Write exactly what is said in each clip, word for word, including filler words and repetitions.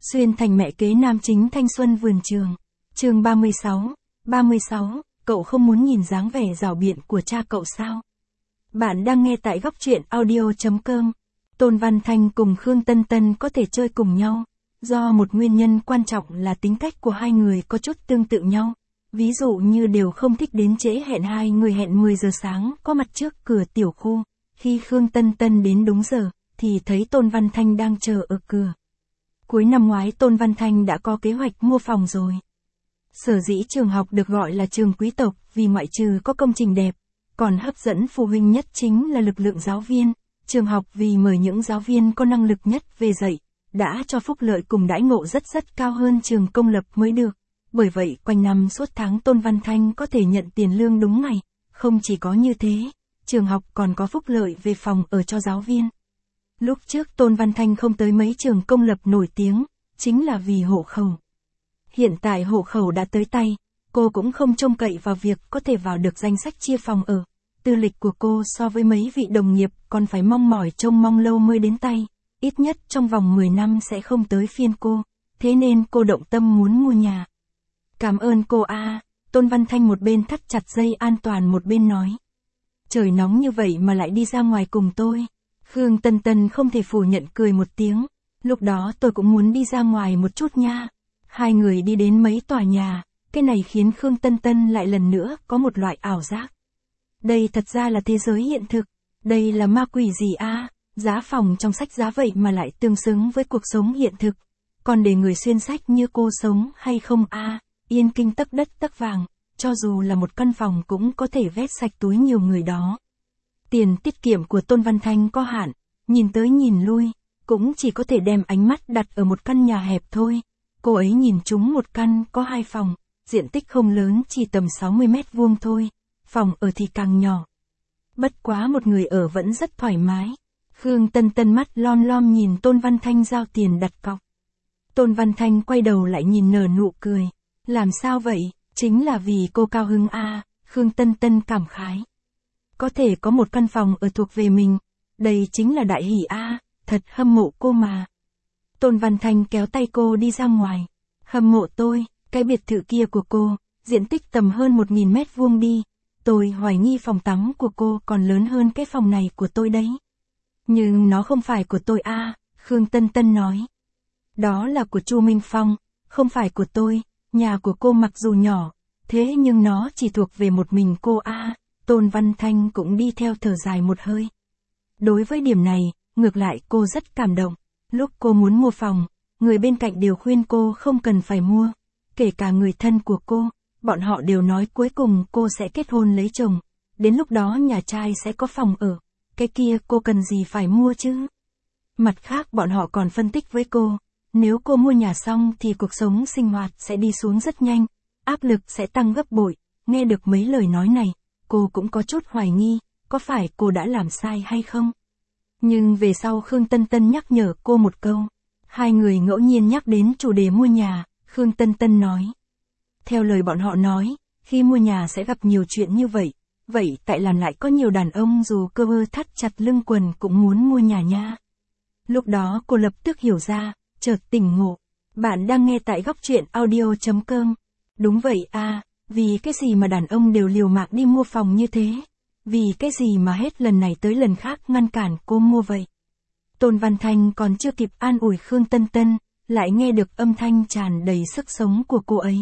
Xuyên thành mẹ kế nam chính thanh xuân vườn trường. Chương ba mươi sáu. ba mươi sáu, cậu không muốn nhìn dáng vẻ rảo biện của cha cậu sao? Bạn đang nghe tại góc truyện audio chấm com. Tôn Văn Thanh cùng Khương Tân Tân có thể chơi cùng nhau, do một nguyên nhân quan trọng là tính cách của hai người có chút tương tự nhau. Ví dụ như đều không thích đến trễ, hẹn hai người hẹn mười giờ sáng có mặt trước cửa tiểu khu. Khi Khương Tân Tân đến đúng giờ, thì thấy Tôn Văn Thanh đang chờ ở cửa. Cuối năm ngoái Tôn Văn Thanh đã có kế hoạch mua phòng rồi. Sở dĩ trường học được gọi là trường quý tộc vì ngoại trừ có công trình đẹp, còn hấp dẫn phụ huynh nhất chính là lực lượng giáo viên. Trường học vì mời những giáo viên có năng lực nhất về dạy, đã cho phúc lợi cùng đãi ngộ rất rất cao hơn trường công lập mới được. Bởi vậy quanh năm suốt tháng Tôn Văn Thanh có thể nhận tiền lương đúng ngày. Không chỉ có như thế, trường học còn có phúc lợi về phòng ở cho giáo viên. Lúc trước Tôn Văn Thanh không tới mấy trường công lập nổi tiếng, chính là vì hộ khẩu. Hiện tại hộ khẩu đã tới tay, cô cũng không trông cậy vào việc có thể vào được danh sách chia phòng ở. Tư lịch của cô so với mấy vị đồng nghiệp còn phải mong mỏi trông mong lâu mới đến tay, ít nhất trong vòng mười năm sẽ không tới phiên cô, thế nên cô động tâm muốn mua nhà. Cảm ơn cô a. À. Tôn Văn Thanh một bên thắt chặt dây an toàn một bên nói. Trời nóng như vậy mà lại đi ra ngoài cùng tôi. Khương Tân Tân không thể phủ nhận cười một tiếng, lúc đó tôi cũng muốn đi ra ngoài một chút nha. Hai người đi đến mấy tòa nhà, cái này khiến Khương Tân Tân lại lần nữa có một loại ảo giác. Đây thật ra là thế giới hiện thực, đây là ma quỷ gì a? À? Giá phòng trong sách giá vậy mà lại tương xứng với cuộc sống hiện thực, còn để người xuyên sách như cô sống hay không a? À? Yên kinh tấc đất tấc vàng, cho dù là một căn phòng cũng có thể vét sạch túi nhiều người đó. Tiền tiết kiệm của Tôn Văn Thanh có hạn, nhìn tới nhìn lui, cũng chỉ có thể đem ánh mắt đặt ở một căn nhà hẹp thôi. Cô ấy nhìn trúng một căn có hai phòng, diện tích không lớn, chỉ tầm sáu mươi mét vuông thôi, phòng ở thì càng nhỏ. Bất quá một người ở vẫn rất thoải mái. Khương Tân Tân mắt lom lom nhìn Tôn Văn Thanh giao tiền đặt cọc. Tôn Văn Thanh quay đầu lại nhìn nở nụ cười. Làm sao vậy? Chính là vì cô cao hứng a. À, Khương Tân Tân cảm khái. Có thể có một căn phòng ở thuộc về mình, đây chính là đại hỷ a, à, thật hâm mộ cô mà. Tôn Văn Thanh kéo tay cô đi ra ngoài. Hâm mộ tôi, cái biệt thự kia của cô, diện tích tầm hơn một nghìn mét vuông đi. Tôi hoài nghi phòng tắm của cô còn lớn hơn cái phòng này của tôi đấy. Nhưng nó không phải của tôi a, à, Khương Tân Tân nói. Đó là của Chu Minh Phong, không phải của tôi. Nhà của cô mặc dù nhỏ, thế nhưng nó chỉ thuộc về một mình cô a. À. Tôn Văn Thanh cũng đi theo thở dài một hơi. Đối với điểm này, ngược lại cô rất cảm động. Lúc cô muốn mua phòng, người bên cạnh đều khuyên cô không cần phải mua. Kể cả người thân của cô, bọn họ đều nói cuối cùng cô sẽ kết hôn lấy chồng. Đến lúc đó nhà trai sẽ có phòng ở. Cái kia cô cần gì phải mua chứ? Mặt khác bọn họ còn phân tích với cô. Nếu cô mua nhà xong thì cuộc sống sinh hoạt sẽ đi xuống rất nhanh. Áp lực sẽ tăng gấp bội. Nghe được mấy lời nói này, cô cũng có chút hoài nghi, có phải cô đã làm sai hay không? Nhưng về sau Khương Tân Tân nhắc nhở cô một câu. Hai người ngẫu nhiên nhắc đến chủ đề mua nhà, Khương Tân Tân nói. Theo lời bọn họ nói, khi mua nhà sẽ gặp nhiều chuyện như vậy. Vậy tại làm lại có nhiều đàn ông dù cơ bơ thắt chặt lưng quần cũng muốn mua nhà nha. Lúc đó cô lập tức hiểu ra, chợt tỉnh ngộ. Bạn đang nghe tại góc truyện audio chấm com. Đúng vậy à, vì cái gì mà đàn ông đều liều mạng đi mua phòng như thế? Vì cái gì mà hết lần này tới lần khác ngăn cản cô mua vậy? Tôn Văn Thanh còn chưa kịp an ủi Khương Tân Tân, lại nghe được âm thanh tràn đầy sức sống của cô ấy.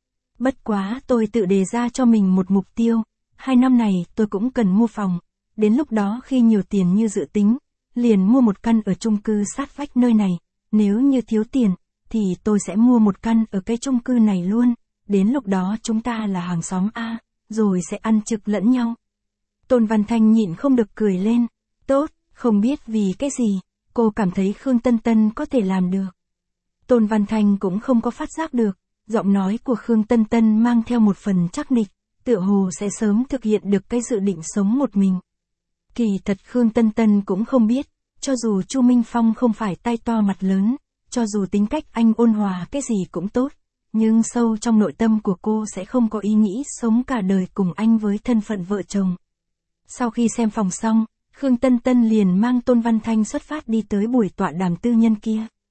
Bất quá tôi tự đề ra cho mình một mục tiêu, hai năm này tôi cũng cần mua phòng, đến lúc đó khi nhiều tiền như dự tính, liền mua một căn ở chung cư sát vách nơi này, nếu như thiếu tiền, thì tôi sẽ mua một căn ở cái chung cư này luôn, đến lúc đó chúng ta là hàng xóm A, rồi sẽ ăn trực lẫn nhau. Tôn Văn Thanh nhịn không được cười lên, tốt, không biết vì cái gì, cô cảm thấy Khương Tân Tân có thể làm được. Tôn Văn Thanh cũng không có phát giác được, giọng nói của Khương Tân Tân mang theo một phần chắc nịch, tựa hồ sẽ sớm thực hiện được cái dự định sống một mình. Kỳ thật Khương Tân Tân cũng không biết, cho dù Chu Minh Phong không phải tay to mặt lớn, cho dù tính cách anh ôn hòa cái gì cũng tốt, nhưng sâu trong nội tâm của cô sẽ không có ý nghĩ sống cả đời cùng anh với thân phận vợ chồng. Sau khi xem phòng xong, Khương Tân Tân liền mang Tôn Văn Thanh xuất phát đi tới buổi tọa đàm tư nhân kia.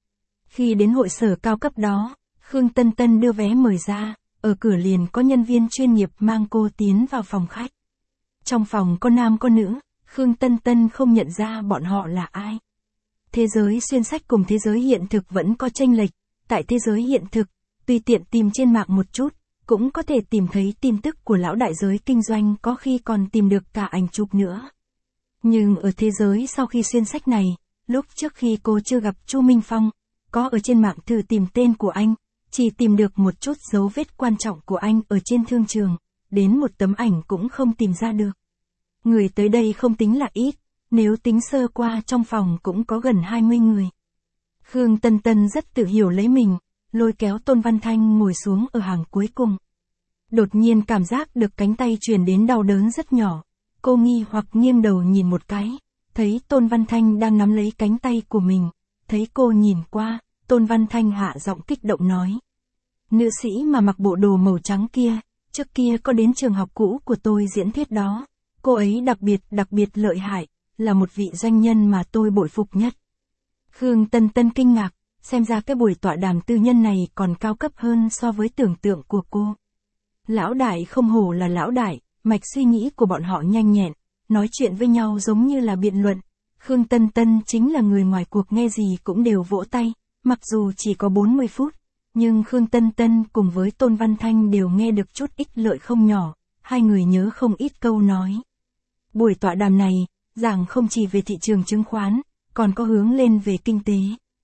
Khi đến hội sở cao cấp đó, Khương Tân Tân đưa vé mời ra, ở cửa liền có nhân viên chuyên nghiệp mang cô tiến vào phòng khách. Trong phòng có nam có nữ, Khương Tân Tân không nhận ra bọn họ là ai. Thế giới xuyên sách cùng thế giới hiện thực vẫn có chênh lệch, tại thế giới hiện thực, tùy tiện tìm trên mạng một chút, cũng có thể tìm thấy tin tức của lão đại giới kinh doanh, có khi còn tìm được cả ảnh chụp nữa. Nhưng ở thế giới sau khi xuyên sách này, lúc trước khi cô chưa gặp Chu Minh Phong, có ở trên mạng thử tìm tên của anh, chỉ tìm được một chút dấu vết quan trọng của anh ở trên thương trường, đến một tấm ảnh cũng không tìm ra được. Người tới đây không tính là ít, nếu tính sơ qua trong phòng cũng có gần hai mươi người. Khương Tân Tân rất tự hiểu lấy mình, lôi kéo Tôn Văn Thanh ngồi xuống ở hàng cuối cùng. Đột nhiên cảm giác được cánh tay truyền đến đau đớn rất nhỏ, cô nghi hoặc nghiêng đầu nhìn một cái, thấy Tôn Văn Thanh đang nắm lấy cánh tay của mình, thấy cô nhìn qua, Tôn Văn Thanh hạ giọng kích động nói. Nữ sĩ mà mặc bộ đồ màu trắng kia, trước kia có đến trường học cũ của tôi diễn thuyết đó, cô ấy đặc biệt đặc biệt lợi hại, là một vị doanh nhân mà tôi bội phục nhất. Khương Tân Tân kinh ngạc, xem ra cái buổi tọa đàm tư nhân này còn cao cấp hơn so với tưởng tượng của cô. Lão đại không hổ là lão đại, mạch suy nghĩ của bọn họ nhanh nhẹn, nói chuyện với nhau giống như là biện luận. Khương Tân Tân chính là người ngoài cuộc, nghe gì cũng đều vỗ tay, mặc dù chỉ có bốn mươi phút, nhưng Khương Tân Tân cùng với Tôn Văn Thanh đều nghe được chút ích lợi không nhỏ, hai người nhớ không ít câu nói. Buổi tọa đàm này, giảng không chỉ về thị trường chứng khoán, còn có hướng lên về kinh tế.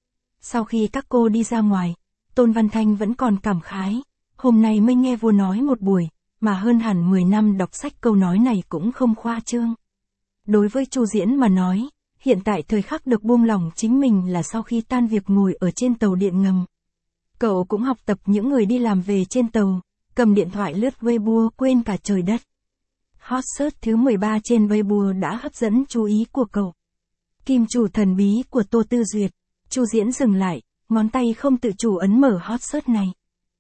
Sau khi các cô đi ra ngoài, Tôn Văn Thanh vẫn còn cảm khái, hôm nay mới nghe vua nói một buổi, mà hơn hẳn mười năm đọc sách câu nói này cũng không khoa trương. Đối với Chu Diễn mà nói, hiện tại thời khắc được buông lỏng chính mình là sau khi tan việc ngồi ở trên tàu điện ngầm. Cậu cũng học tập những người đi làm về trên tàu, cầm điện thoại lướt Weibo quên cả trời đất. Hot search thứ mười ba trên Weibo đã hấp dẫn chú ý của cậu. Kim chủ thần bí của Tô Tư Duyệt. Chu Diễn dừng lại, ngón tay không tự chủ ấn mở hot search này.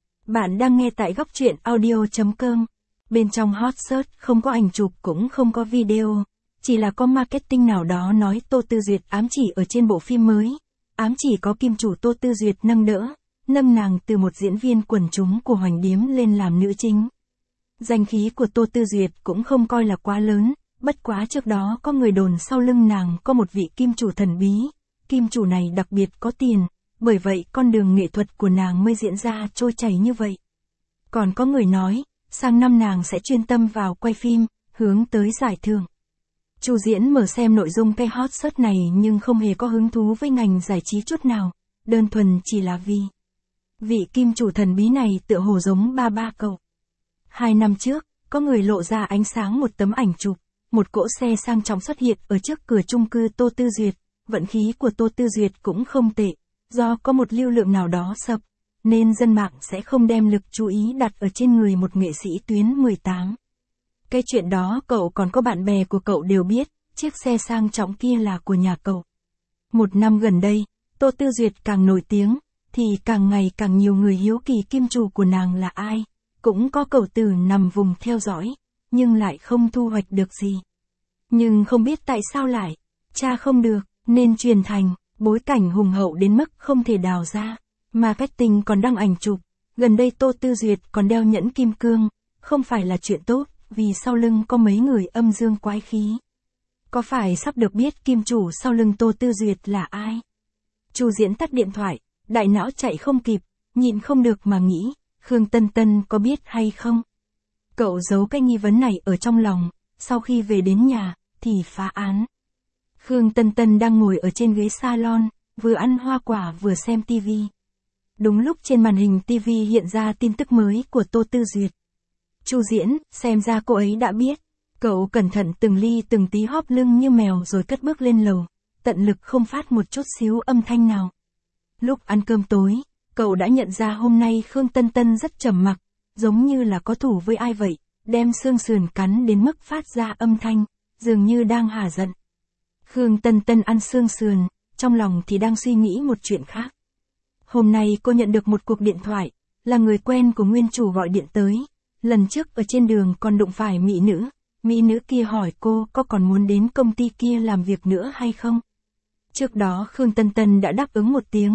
Bạn đang nghe tại góc truyện audio chấm com. Bên trong hot search không có ảnh chụp cũng không có video, chỉ là có marketing nào đó nói Tô Tư Duyệt ám chỉ ở trên bộ phim mới. Ám chỉ có kim chủ Tô Tư Duyệt nâng đỡ, nâng nàng từ một diễn viên quần chúng của Hoành Điếm lên làm nữ chính. Danh khí của Tô Tư Duyệt cũng không coi là quá lớn, bất quá trước đó có người đồn sau lưng nàng có một vị kim chủ thần bí. Kim chủ này đặc biệt có tiền, bởi vậy con đường nghệ thuật của nàng mới diễn ra trôi chảy như vậy. Còn có người nói, sang năm nàng sẽ chuyên tâm vào quay phim, hướng tới giải thưởng. Chu Diễn mở xem nội dung cái hot search này nhưng không hề có hứng thú với ngành giải trí chút nào, đơn thuần chỉ là vì vị kim chủ thần bí này tựa hồ giống ba ba cậu. Hai năm trước, có người lộ ra ánh sáng một tấm ảnh chụp, một cỗ xe sang trọng xuất hiện ở trước cửa chung cư Tô Tư Duyệt. Vận khí của Tô Tư Duyệt cũng không tệ, do có một lưu lượng nào đó sập, nên dân mạng sẽ không đem lực chú ý đặt ở trên người một nghệ sĩ tuyến mười tám. Cái chuyện đó cậu còn có bạn bè của cậu đều biết, chiếc xe sang trọng kia là của nhà cậu. Một năm gần đây, Tô Tư Duyệt càng nổi tiếng, thì càng ngày càng nhiều người hiếu kỳ kim chủ của nàng là ai, cũng có cậu tử nằm vùng theo dõi, nhưng lại không thu hoạch được gì. Nhưng không biết tại sao lại, tra không được. Nên truyền thành, bối cảnh hùng hậu đến mức không thể đào ra, marketing còn đăng ảnh chụp, gần đây Tô Tư Duyệt còn đeo nhẫn kim cương, không phải là chuyện tốt, vì sau lưng có mấy người âm dương quái khí. Có phải sắp được biết kim chủ sau lưng Tô Tư Duyệt là ai? Chu Diễn tắt điện thoại, đại não chạy không kịp, nhịn không được mà nghĩ, Khương Tân Tân có biết hay không? Cậu giấu cái nghi vấn này ở trong lòng, sau khi về đến nhà, thì phá án. Khương Tân Tân đang ngồi ở trên ghế salon, vừa ăn hoa quả vừa xem tivi. Đúng lúc trên màn hình tivi hiện ra tin tức mới của Tô Tư Duyệt. Chu Diễn, xem ra cô ấy đã biết. Cậu cẩn thận từng ly từng tí hóp lưng như mèo rồi cất bước lên lầu, tận lực không phát một chút xíu âm thanh nào. Lúc ăn cơm tối, cậu đã nhận ra hôm nay Khương Tân Tân rất trầm mặc, giống như là có thủ với ai vậy, đem xương sườn cắn đến mức phát ra âm thanh, dường như đang hả giận. Khương Tân Tân ăn xương sườn, trong lòng thì đang suy nghĩ một chuyện khác. Hôm nay cô nhận được một cuộc điện thoại, là người quen của nguyên chủ gọi điện tới. Lần trước ở trên đường còn đụng phải mỹ nữ, mỹ nữ kia hỏi cô có còn muốn đến công ty kia làm việc nữa hay không. Trước đó Khương Tân Tân đã đáp ứng một tiếng,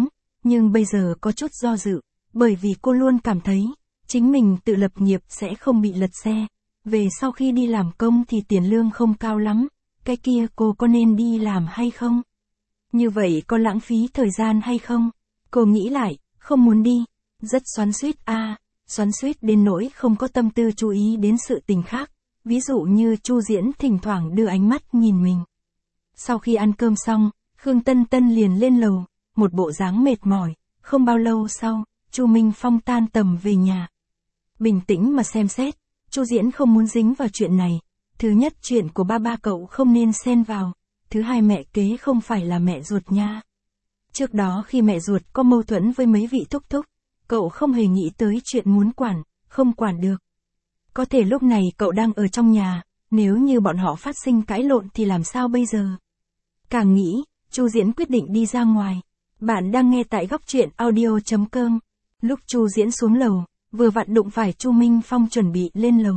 nhưng bây giờ có chút do dự, bởi vì cô luôn cảm thấy, chính mình tự lập nghiệp sẽ không bị lật xe. Về sau khi đi làm công thì tiền lương không cao lắm, cái kia cô có nên đi làm hay không? Như vậy có lãng phí thời gian hay không? Cô nghĩ lại, không muốn đi, rất xoắn xuýt a, à, xoắn xuýt đến nỗi không có tâm tư chú ý đến sự tình khác, ví dụ như Chu Diễn thỉnh thoảng đưa ánh mắt nhìn mình. Sau khi ăn cơm xong, Khương Tân Tân liền lên lầu, một bộ dáng mệt mỏi, không bao lâu sau, Chu Minh Phong tan tầm về nhà. Bình tĩnh mà xem xét, Chu Diễn không muốn dính vào chuyện này. Thứ nhất, chuyện của ba ba cậu không nên xen vào. Thứ hai, mẹ kế không phải là mẹ ruột nha. Trước đó khi mẹ ruột có mâu thuẫn với mấy vị thúc thúc, cậu không hề nghĩ tới chuyện muốn quản, không quản được. Có thể lúc này cậu đang ở trong nhà, nếu như bọn họ phát sinh cãi lộn thì làm sao bây giờ? Càng nghĩ, Chu Diễn quyết định đi ra ngoài. Bạn đang nghe tại góc truyện audio chấm com. Lúc Chu Diễn xuống lầu, vừa vặn đụng phải Chu Minh Phong chuẩn bị lên lầu.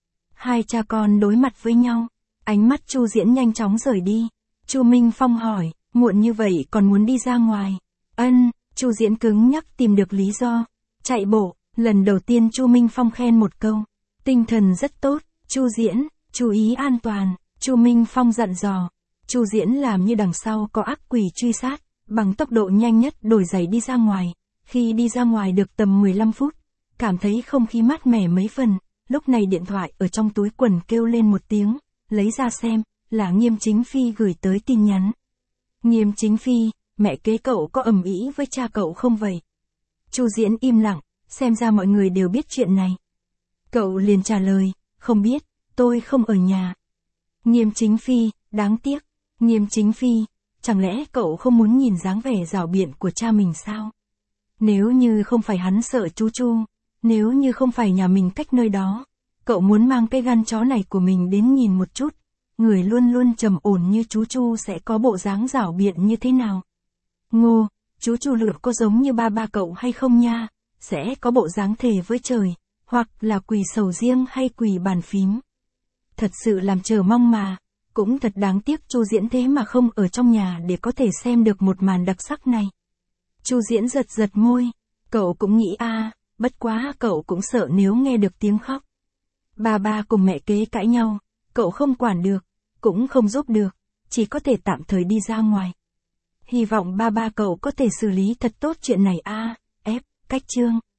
Hai cha con đối mặt với nhau, ánh mắt Chu Diễn nhanh chóng rời đi. Chu Minh Phong hỏi, muộn như vậy còn muốn đi ra ngoài? Ân, Chu Diễn cứng nhắc tìm được lý do. Chạy bộ, lần đầu tiên Chu Minh Phong khen một câu. Tinh thần rất tốt, Chu Diễn, chú ý an toàn, Chu Minh Phong dặn dò. Chu Diễn làm như đằng sau có ác quỷ truy sát, bằng tốc độ nhanh nhất đổi giày đi ra ngoài. Khi đi ra ngoài được tầm mười lăm phút, cảm thấy không khí mát mẻ mấy phần, lúc này điện thoại ở trong túi quần kêu lên một tiếng, lấy ra xem, là Nghiêm Chính Phi gửi tới tin nhắn. Nghiêm Chính Phi, mẹ kế cậu có ầm ĩ với cha cậu không vậy? Chu Diễn im lặng, xem ra mọi người đều biết chuyện này. Cậu liền trả lời, không biết, tôi không ở nhà. Nghiêm Chính Phi, đáng tiếc. Nghiêm Chính Phi, chẳng lẽ cậu không muốn nhìn dáng vẻ rảo biện của cha mình sao? Nếu như không phải hắn sợ chú Chu, nếu như không phải nhà mình cách nơi đó, cậu muốn mang cái gan chó này của mình đến nhìn một chút, người luôn luôn trầm ổn như chú Chu sẽ có bộ dáng rảo biện như thế nào? Ngô, chú Chu lựa có giống như ba ba cậu hay không nha? Sẽ có bộ dáng thề với trời, hoặc là quỳ sầu riêng hay quỳ bàn phím. Thật sự làm chờ mong mà, cũng thật đáng tiếc Chu Diễn thế mà không ở trong nhà để có thể xem được một màn đặc sắc này. Chu Diễn giật giật môi, cậu cũng nghĩ a, à, bất quá cậu cũng sợ nếu nghe được tiếng khóc. Ba ba cùng mẹ kế cãi nhau, cậu không quản được, cũng không giúp được, chỉ có thể tạm thời đi ra ngoài. Hy vọng ba ba cậu có thể xử lý thật tốt chuyện này a, ép, cách chương.